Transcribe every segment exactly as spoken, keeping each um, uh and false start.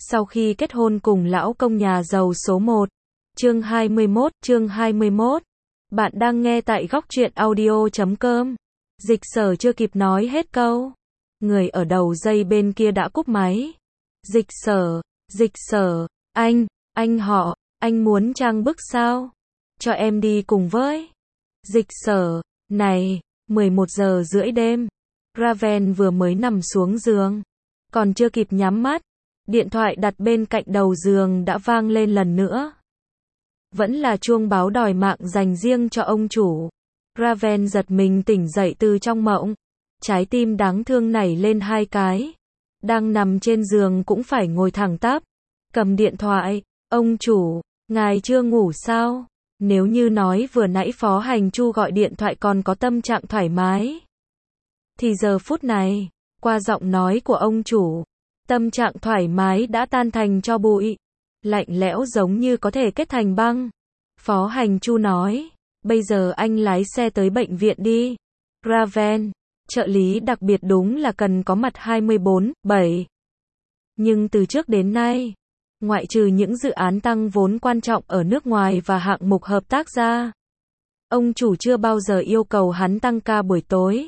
Sau khi kết hôn cùng lão công nhà giàu số một. Chương hai mươi mốt, chương hai mươi mốt. Bạn đang nghe tại góc truyện audio chấm com. Dịch Sở chưa kịp nói hết câu, người ở đầu dây bên kia đã cúp máy. Dịch Sở, Dịch Sở, anh, anh họ, anh muốn trang bức sao? Cho em đi cùng với. Dịch Sở, này, mười một giờ rưỡi đêm. Raven vừa mới nằm xuống giường, còn chưa kịp nhắm mắt, điện thoại đặt bên cạnh đầu giường đã vang lên lần nữa. Vẫn là chuông báo đòi mạng dành riêng cho ông chủ. Raven giật mình tỉnh dậy từ trong mộng, trái tim đáng thương nảy lên hai cái. Đang nằm trên giường cũng phải ngồi thẳng tắp, cầm điện thoại. Ông chủ, ngài chưa ngủ sao? Nếu như nói vừa nãy Phó Hành Chu gọi điện thoại còn có tâm trạng thoải mái, thì giờ phút này, qua giọng nói của ông chủ, tâm trạng thoải mái đã tan thành tro bụi, lạnh lẽo giống như có thể kết thành băng. Phó Hành Chu nói, bây giờ anh lái xe tới bệnh viện đi. Raven, trợ lý đặc biệt đúng là cần có mặt hai mươi bốn trên bảy. Nhưng từ trước đến nay, ngoại trừ những dự án tăng vốn quan trọng ở nước ngoài và hạng mục hợp tác ra, ông chủ chưa bao giờ yêu cầu hắn tăng ca buổi tối.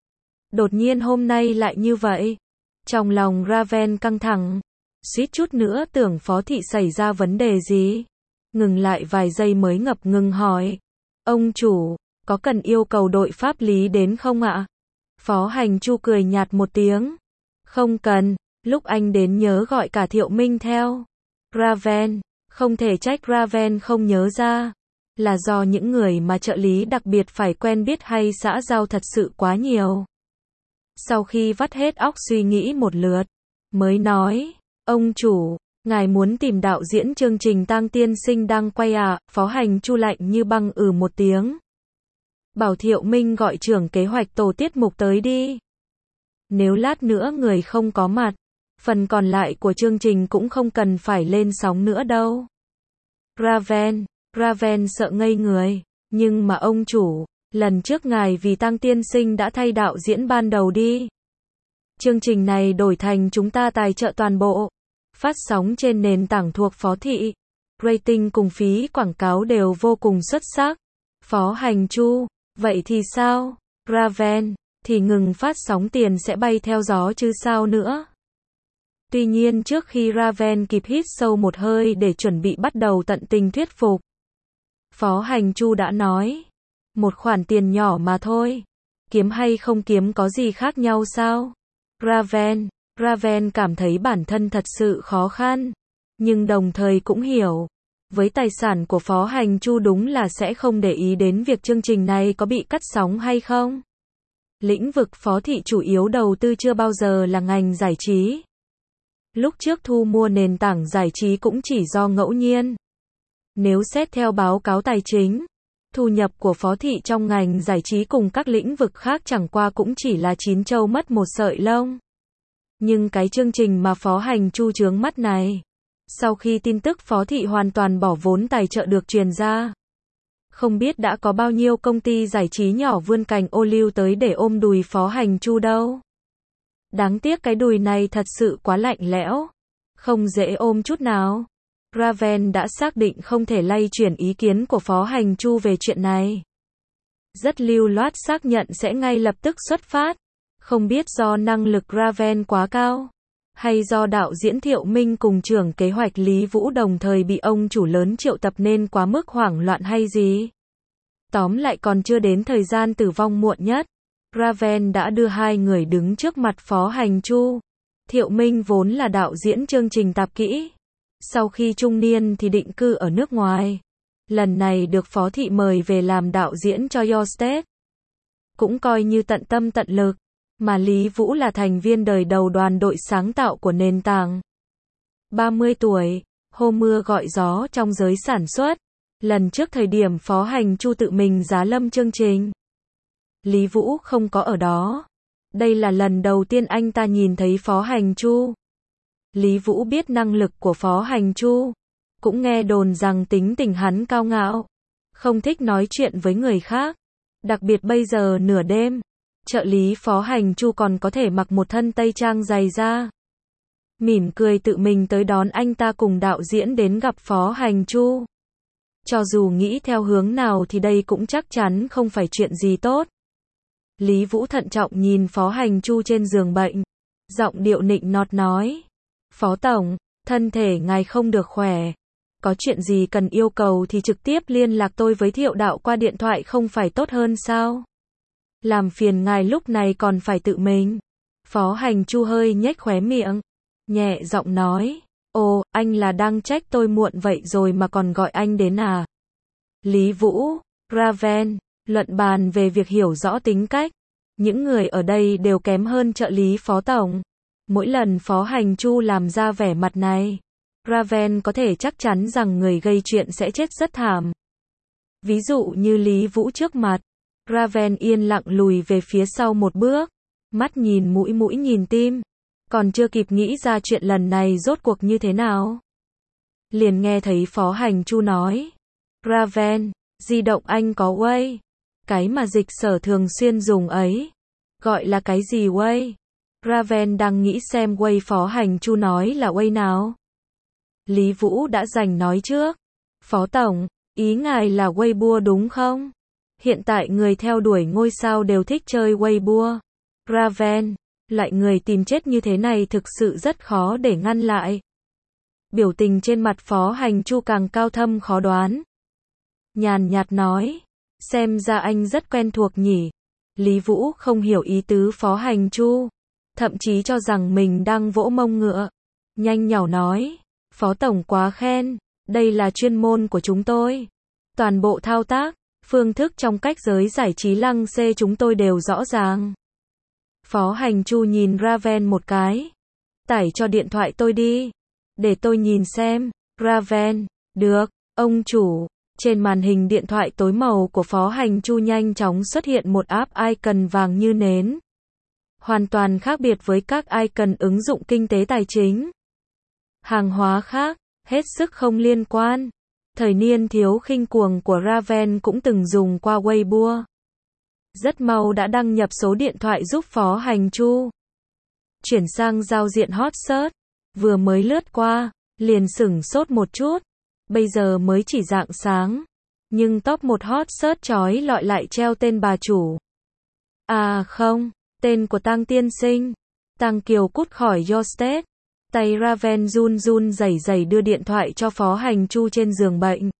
Đột nhiên hôm nay lại như vậy. Trong lòng Raven căng thẳng, suýt chút nữa tưởng Phó Thị xảy ra vấn đề gì. Ngừng lại vài giây mới ngập ngừng hỏi, ông chủ, có cần yêu cầu đội pháp lý đến không ạ? Phó Hành Chu cười nhạt một tiếng, không cần, lúc anh đến nhớ gọi cả Thiệu Minh theo. Raven, không thể trách Raven không nhớ ra, là do những người mà trợ lý đặc biệt phải quen biết hay xã giao thật sự quá nhiều. Sau khi vắt hết óc suy nghĩ một lượt, mới nói, ông chủ, ngài muốn tìm đạo diễn chương trình Tang Tiên Sinh đang quay à? Phó Hành Chu lạnh như băng ừ một tiếng. Bảo Thiệu Minh gọi trưởng kế hoạch tổ tiết mục tới đi. Nếu lát nữa người không có mặt, phần còn lại của chương trình cũng không cần phải lên sóng nữa đâu. Raven, Raven sợ ngây người, nhưng mà ông chủ, lần trước ngài vì Tang Tiên Sinh đã thay đạo diễn ban đầu đi. Chương trình này đổi thành chúng ta tài trợ toàn bộ, phát sóng trên nền tảng thuộc Phó Thị. Rating cùng phí quảng cáo đều vô cùng xuất sắc. Phó Hành Chu, vậy thì sao? Raven, thì ngừng phát sóng tiền sẽ bay theo gió chứ sao nữa. Tuy nhiên trước khi Raven kịp hít sâu một hơi để chuẩn bị bắt đầu tận tình thuyết phục, Phó Hành Chu đã nói, một khoản tiền nhỏ mà thôi, kiếm hay không kiếm có gì khác nhau sao? Raven, Raven cảm thấy bản thân thật sự khó khăn, nhưng đồng thời cũng hiểu, với tài sản của Phó Hành Chu đúng là sẽ không để ý đến việc chương trình này có bị cắt sóng hay không. Lĩnh vực Phó Thị chủ yếu đầu tư chưa bao giờ là ngành giải trí. Lúc trước thu mua nền tảng giải trí cũng chỉ do ngẫu nhiên. Nếu xét theo báo cáo tài chính, thu nhập của Phó Thị trong ngành giải trí cùng các lĩnh vực khác chẳng qua cũng chỉ là chín trâu mất một sợi lông. Nhưng cái chương trình mà Phó Hành Chu chướng mắt này, sau khi tin tức Phó Thị hoàn toàn bỏ vốn tài trợ được truyền ra, không biết đã có bao nhiêu công ty giải trí nhỏ vươn cành ô liu tới để ôm đùi Phó Hành Chu đâu. Đáng tiếc cái đùi này thật sự quá lạnh lẽo, không dễ ôm chút nào. Raven đã xác định không thể lay chuyển ý kiến của Phó Hành Chu về chuyện này. Rất lưu loát xác nhận sẽ ngay lập tức xuất phát. Không biết do năng lực Raven quá cao, hay do đạo diễn Thiệu Minh cùng trưởng kế hoạch Lý Vũ đồng thời bị ông chủ lớn triệu tập nên quá mức hoảng loạn hay gì. Tóm lại còn chưa đến thời gian tử vong muộn nhất, Raven đã đưa hai người đứng trước mặt Phó Hành Chu. Thiệu Minh vốn là đạo diễn chương trình tạp kỹ, sau khi trung niên thì định cư ở nước ngoài. Lần này được Phó Thị mời về làm đạo diễn cho Your State, cũng coi như tận tâm tận lực. Mà Lý Vũ là thành viên đời đầu đoàn đội sáng tạo của nền tảng. ba mươi tuổi, hô mưa gọi gió trong giới sản xuất. Lần trước thời điểm Phó Hành Chu tự mình giá lâm chương trình, Lý Vũ không có ở đó. Đây là lần đầu tiên anh ta nhìn thấy Phó Hành Chu. Lý Vũ biết năng lực của Phó Hành Chu, cũng nghe đồn rằng tính tình hắn cao ngạo, không thích nói chuyện với người khác. Đặc biệt bây giờ nửa đêm, trợ lý Phó Hành Chu còn có thể mặc một thân tây trang dày da. mỉm cười tự mình tới đón anh ta cùng đạo diễn đến gặp Phó Hành Chu. Cho dù nghĩ theo hướng nào thì đây cũng chắc chắn không phải chuyện gì tốt. Lý Vũ thận trọng nhìn Phó Hành Chu trên giường bệnh, giọng điệu nịnh nọt nói. Phó Tổng, thân thể ngài không được khỏe. Có chuyện gì cần yêu cầu thì trực tiếp liên lạc tôi với Thiệu đạo qua điện thoại không phải tốt hơn sao? Làm phiền ngài lúc này còn phải tự mình. Phó Hành Chu hơi nhếch khóe miệng, nhẹ giọng nói. Ồ, anh là đang trách tôi muộn vậy rồi mà còn gọi anh đến à? Lý Vũ, Raven, luận bàn về việc hiểu rõ tính cách. Những người ở đây đều kém hơn trợ lý Phó Tổng. Mỗi lần Phó Hành Chu làm ra vẻ mặt này, Raven có thể chắc chắn rằng người gây chuyện sẽ chết rất thảm. Ví dụ như Lý Vũ trước mặt, Raven yên lặng lùi về phía sau một bước, mắt nhìn mũi mũi nhìn tim, còn chưa kịp nghĩ ra chuyện lần này rốt cuộc như thế nào. Liền nghe thấy Phó Hành Chu nói, Raven, di động anh có Way, cái mà Dịch Sở thường xuyên dùng ấy. Gọi là cái gì Way? Raven đang nghĩ xem Way Phó Hành Chu nói là Way nào. Lý Vũ đã giành nói trước. Phó Tổng, ý ngài là Weibo đúng không? Hiện tại người theo đuổi ngôi sao đều thích chơi Weibo. Raven, loại người tìm chết như thế này thực sự rất khó để ngăn lại. Biểu tình trên mặt Phó Hành Chu càng cao thâm khó đoán. Nhàn nhạt nói, xem ra anh rất quen thuộc nhỉ. Lý Vũ không hiểu ý tứ Phó Hành Chu, thậm chí cho rằng mình đang vỗ mông ngựa. Nhanh nhảu nói, Phó Tổng quá khen, đây là chuyên môn của chúng tôi. Toàn bộ thao tác, phương thức trong cách giới giải trí lăng xê chúng tôi đều rõ ràng. Phó Hành Chu nhìn Raven một cái. Tải cho điện thoại tôi đi. Để tôi nhìn xem. Raven, được, ông chủ. Trên màn hình điện thoại tối màu của Phó Hành Chu nhanh chóng xuất hiện một app icon vàng như nến. Hoàn toàn khác biệt với các icon ứng dụng kinh tế tài chính. Hàng hóa khác, hết sức không liên quan. Thời niên thiếu khinh cuồng của Raven cũng từng dùng qua Weibo. Rất mau đã đăng nhập số điện thoại giúp Phó Hành Chu. Chuyển sang giao diện hot search. Vừa mới lướt qua, liền sửng sốt một chút. Bây giờ mới chỉ rạng sáng. Nhưng top một hot search chói lọi lại treo tên bà chủ. À không, tên của Tang tiên sinh. Tang Kiều cút khỏi your state. Tay Raven run run rẩy rẩy đưa điện thoại cho Phó Hành Chu trên giường bệnh.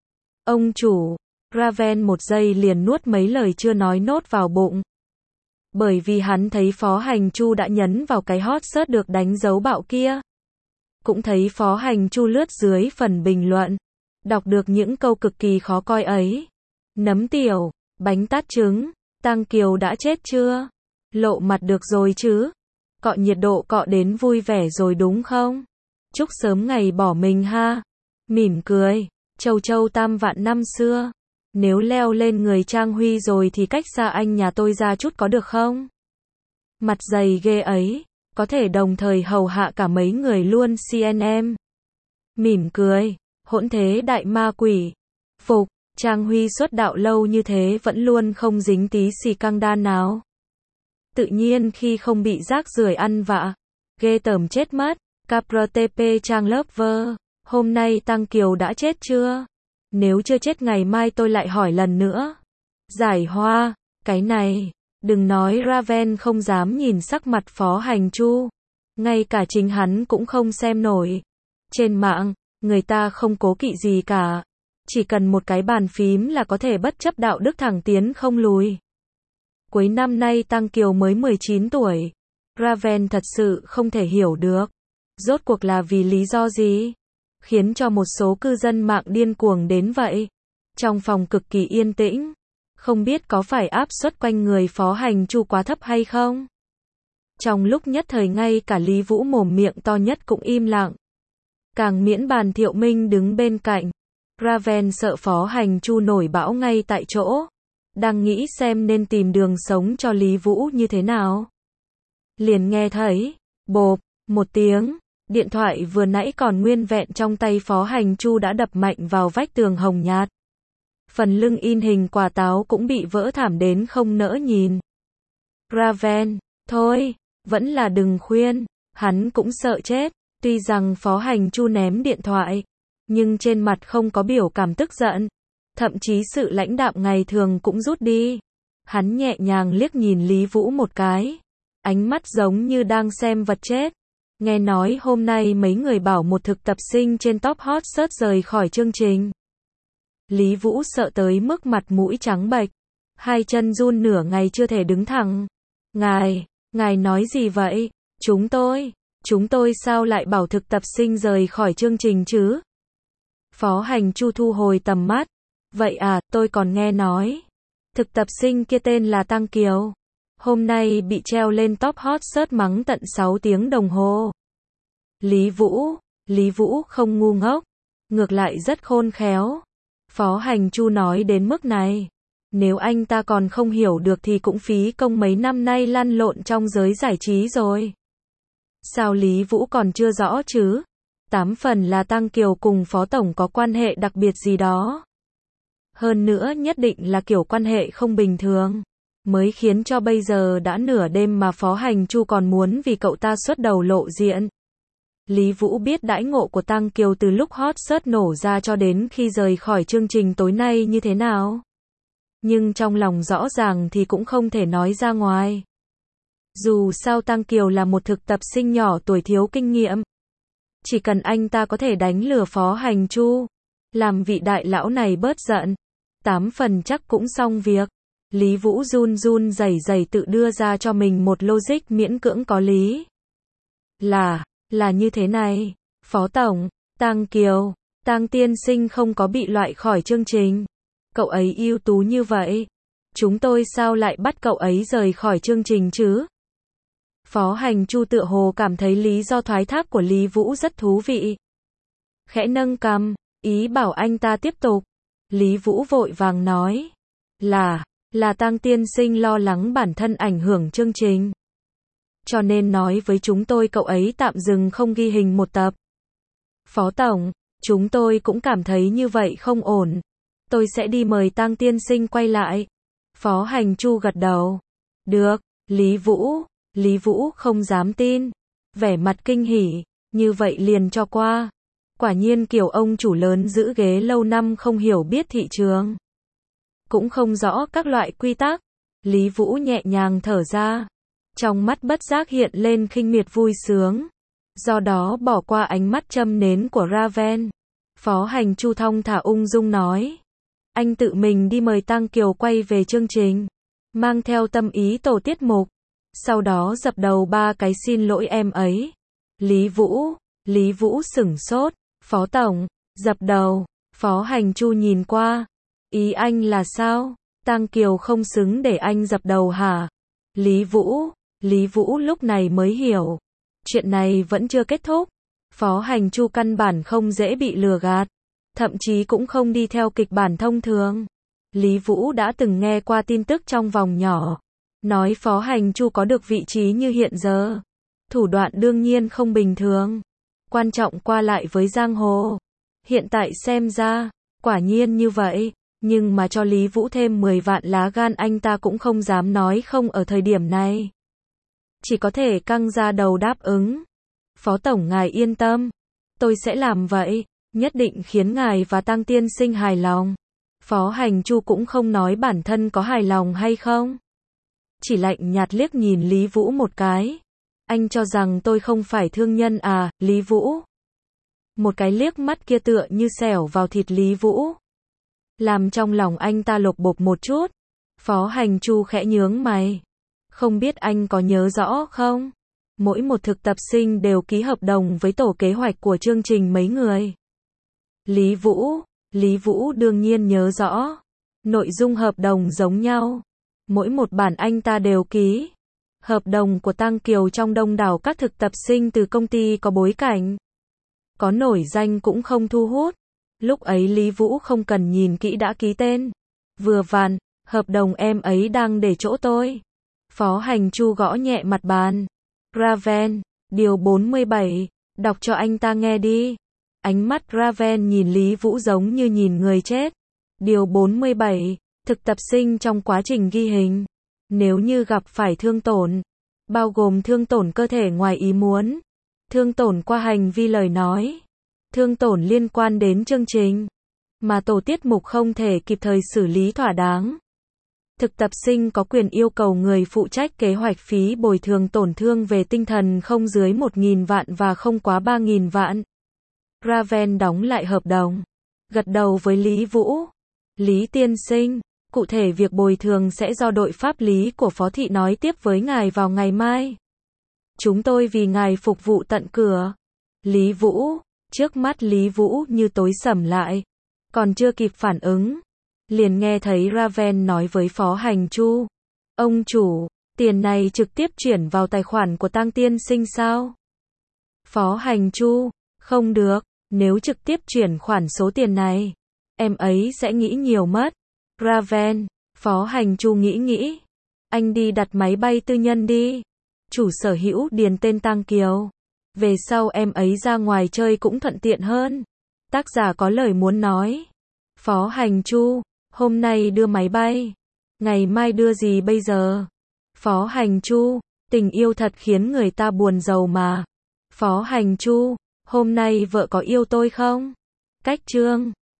Ông chủ, Raven một giây liền nuốt mấy lời chưa nói nốt vào bụng. Bởi vì hắn thấy Phó Hành Chu đã nhấn vào cái hot search được đánh dấu bạo kia. Cũng thấy Phó Hành Chu lướt dưới phần bình luận. Đọc được những câu cực kỳ khó coi ấy. Nấm tiểu, bánh tát trứng, Tang Kiều đã chết chưa? Lộ mặt được rồi chứ? Cọ nhiệt độ cọ đến vui vẻ rồi đúng không? Chúc sớm ngày bỏ mình ha. Mỉm cười, châu châu tam vạn năm xưa. Nếu leo lên người Trang Huy rồi thì cách xa anh nhà tôi ra chút có được không? Mặt dày ghê ấy, có thể đồng thời hầu hạ cả mấy người luôn xê en em. Mỉm cười, hỗn thế đại ma quỷ. Phục, Trang Huy xuất đạo lâu như thế vẫn luôn không dính tí xì căng đan nào. Tự nhiên khi không bị rác rưởi ăn vạ, ghê tởm chết mất. Kprtp Trang Lover, hôm nay Tang Kiều đã chết chưa? Nếu chưa chết ngày mai tôi lại hỏi lần nữa. Giải Hoa, cái này, đừng nói Raven không dám nhìn sắc mặt Phó Hành Chu. Ngay cả chính hắn cũng không xem nổi. Trên mạng, người ta không cố kỵ gì cả. Chỉ cần một cái bàn phím là có thể bất chấp đạo đức thẳng tiến không lùi. Cuối năm nay Tang Kiều mới mười chín tuổi. Raven thật sự không thể hiểu được. Rốt cuộc là vì lý do gì? Khiến cho một số cư dân mạng điên cuồng đến vậy. Trong phòng cực kỳ yên tĩnh. Không biết có phải áp suất quanh người Phó Hành Chu quá thấp hay không? Trong lúc nhất thời ngay cả Lý Vũ mồm miệng to nhất cũng im lặng. Càng miễn bàn Thiệu Minh đứng bên cạnh. Raven sợ Phó Hành Chu nổi bão ngay tại chỗ. Đang nghĩ xem nên tìm đường sống cho Lý Vũ như thế nào. Liền nghe thấy, bộp, một tiếng, điện thoại vừa nãy còn nguyên vẹn trong tay Phó Hành Chu đã đập mạnh vào vách tường hồng nhạt. Phần lưng in hình quả táo cũng bị vỡ thảm đến không nỡ nhìn. Raven, thôi, vẫn là đừng khuyên. Hắn cũng sợ chết, tuy rằng Phó Hành Chu ném điện thoại, nhưng trên mặt không có biểu cảm tức giận, thậm chí sự lãnh đạm ngày thường cũng rút đi. Hắn nhẹ nhàng liếc nhìn Lý Vũ một cái, ánh mắt giống như đang xem vật chết. Nghe nói hôm nay mấy người bảo một thực tập sinh trên top hot search rời khỏi chương trình. Lý Vũ sợ tới mức mặt mũi trắng bệch, hai chân run nửa ngày chưa thể đứng thẳng. Ngài, ngài nói gì vậy? Chúng tôi, chúng tôi sao lại bảo thực tập sinh rời khỏi chương trình chứ? Phó Hành Chu thu hồi tầm mắt. Vậy à, tôi còn nghe nói. Thực tập sinh kia tên là Tăng Kiều. Hôm nay bị treo lên top hot search mắng tận sáu tiếng đồng hồ. Lý Vũ, Lý Vũ không ngu ngốc, ngược lại rất khôn khéo. Phó Hành Chu nói đến mức này, nếu anh ta còn không hiểu được thì cũng phí công mấy năm nay lăn lộn trong giới giải trí rồi. Sao Lý Vũ còn chưa rõ chứ? Tám phần là Tăng Kiều cùng Phó Tổng có quan hệ đặc biệt gì đó. Hơn nữa nhất định là kiểu quan hệ không bình thường, mới khiến cho bây giờ đã nửa đêm mà Phó Hành Chu còn muốn vì cậu ta xuất đầu lộ diện. Lý Vũ biết đãi ngộ của Tăng Kiều từ lúc hot search nổ ra cho đến khi rời khỏi chương trình tối nay như thế nào. Nhưng trong lòng rõ ràng thì cũng không thể nói ra ngoài. Dù sao Tăng Kiều là một thực tập sinh nhỏ tuổi thiếu kinh nghiệm. Chỉ cần anh ta có thể đánh lừa Phó Hành Chu, làm vị đại lão này bớt giận, tám phần chắc cũng xong việc. Lý Vũ run run rẩy rẩy tự đưa ra cho mình một logic miễn cưỡng có lý. Là, là như thế này, Phó Tổng, Tăng Kiều, Tăng tiên sinh không có bị loại khỏi chương trình. Cậu ấy ưu tú như vậy, chúng tôi sao lại bắt cậu ấy rời khỏi chương trình chứ? Phó Hành Chu tựa hồ cảm thấy lý do thoái thác của Lý Vũ rất thú vị. Khẽ nâng cằm, ý bảo anh ta tiếp tục. Lý Vũ vội vàng nói, là, là Tăng tiên sinh lo lắng bản thân ảnh hưởng chương trình. Cho nên nói với chúng tôi cậu ấy tạm dừng không ghi hình một tập. Phó Tổng, chúng tôi cũng cảm thấy như vậy không ổn. Tôi sẽ đi mời Tăng tiên sinh quay lại. Phó Hành Chu gật đầu. Được, Lý Vũ, Lý Vũ không dám tin. Vẻ mặt kinh hỉ, như vậy liền cho qua. Quả nhiên kiểu ông chủ lớn giữ ghế lâu năm không hiểu biết thị trường. Cũng không rõ các loại quy tắc. Lý Vũ nhẹ nhàng thở ra. Trong mắt bất giác hiện lên khinh miệt vui sướng. Do đó bỏ qua ánh mắt châm nến của Raven. Phó Hành Chu thong thả ung dung nói. Anh tự mình đi mời Tăng Kiều quay về chương trình. Mang theo tâm ý tổ tiết mục. Sau đó dập đầu ba cái xin lỗi em ấy. Lý Vũ, Lý Vũ sửng sốt. Phó Tổng, dập đầu. Phó Hành Chu nhìn qua. Ý anh là sao? Tăng Kiều không xứng để anh dập đầu hả? Lý Vũ, Lý Vũ lúc này mới hiểu. Chuyện này vẫn chưa kết thúc. Phó Hành Chu căn bản không dễ bị lừa gạt. Thậm chí cũng không đi theo kịch bản thông thường. Lý Vũ đã từng nghe qua tin tức trong vòng nhỏ. Nói Phó Hành Chu có được vị trí như hiện giờ. Thủ đoạn đương nhiên không bình thường. Quan trọng qua lại với giang hồ. Hiện tại xem ra, quả nhiên như vậy. Nhưng mà cho Lý Vũ thêm mười vạn lá gan anh ta cũng không dám nói không ở thời điểm này. Chỉ có thể căng ra đầu đáp ứng. Phó Tổng ngài yên tâm. Tôi sẽ làm vậy. Nhất định khiến ngài và Tăng tiên sinh hài lòng. Phó Hành Chu cũng không nói bản thân có hài lòng hay không. Chỉ lạnh nhạt liếc nhìn Lý Vũ một cái. Anh cho rằng tôi không phải thương nhân à, Lý Vũ? Một cái liếc mắt kia tựa như xẻo vào thịt Lý Vũ. Làm trong lòng anh ta lột bột một chút. Phó Hành Chu khẽ nhướng mày. Không biết anh có nhớ rõ không? Mỗi một thực tập sinh đều ký hợp đồng với tổ kế hoạch của chương trình mấy người. Lý Vũ, Lý Vũ đương nhiên nhớ rõ. Nội dung hợp đồng giống nhau. Mỗi một bản anh ta đều ký. Hợp đồng của Tăng Kiều trong đông đảo các thực tập sinh từ công ty có bối cảnh. Có nổi danh cũng không thu hút. Lúc ấy Lý Vũ không cần nhìn kỹ đã ký tên. Vừa vặn, hợp đồng em ấy đang để chỗ tôi. Phó Hành Chu gõ nhẹ mặt bàn. Raven, điều bốn mươi bảy, đọc cho anh ta nghe đi. Ánh mắt Raven nhìn Lý Vũ giống như nhìn người chết. Điều bốn mươi bảy, thực tập sinh trong quá trình ghi hình. Nếu như gặp phải thương tổn, bao gồm thương tổn cơ thể ngoài ý muốn, thương tổn qua hành vi lời nói, thương tổn liên quan đến chương trình, mà tổ tiết mục không thể kịp thời xử lý thỏa đáng. Thực tập sinh có quyền yêu cầu người phụ trách kế hoạch phí bồi thường tổn thương về tinh thần không dưới một nghìn vạn và không quá ba nghìn vạn. Raven đóng lại hợp đồng, gật đầu với Lý Vũ. Lý tiên sinh, cụ thể việc bồi thường sẽ do đội pháp lý của Phó Thị nói tiếp với ngài vào ngày mai. Chúng tôi vì ngài phục vụ tận cửa. Lý Vũ, trước mắt Lý Vũ như tối sầm lại, còn chưa kịp phản ứng, liền nghe thấy Raven nói với Phó Hành Chu. Ông chủ, tiền này trực tiếp chuyển vào tài khoản của Tang tiên sinh sao? Phó Hành Chu, không được, nếu trực tiếp chuyển khoản số tiền này, em ấy sẽ nghĩ nhiều mất. Raven, Phó Hành Chu nghĩ nghĩ. Anh đi đặt máy bay tư nhân đi. Chủ sở hữu điền tên Tang Kiều. Về sau em ấy ra ngoài chơi cũng thuận tiện hơn. Tác giả có lời muốn nói. Phó Hành Chu, hôm nay đưa máy bay. Ngày mai đưa gì bây giờ? Phó Hành Chu, tình yêu thật khiến người ta buồn giàu mà. Phó Hành Chu, hôm nay vợ có yêu tôi không? Cách chương